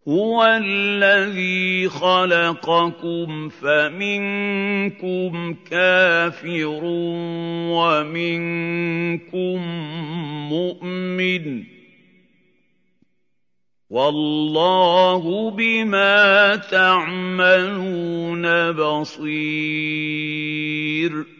هُوَ الَّذِي خَلَقَكُمْ فَمِنكُمْ كَافِرٌ وَمِنكُم مُّؤْمِنٌ ۚ وَاللَّهُ بِمَا تَعْمَلُونَ بَصِيرٌ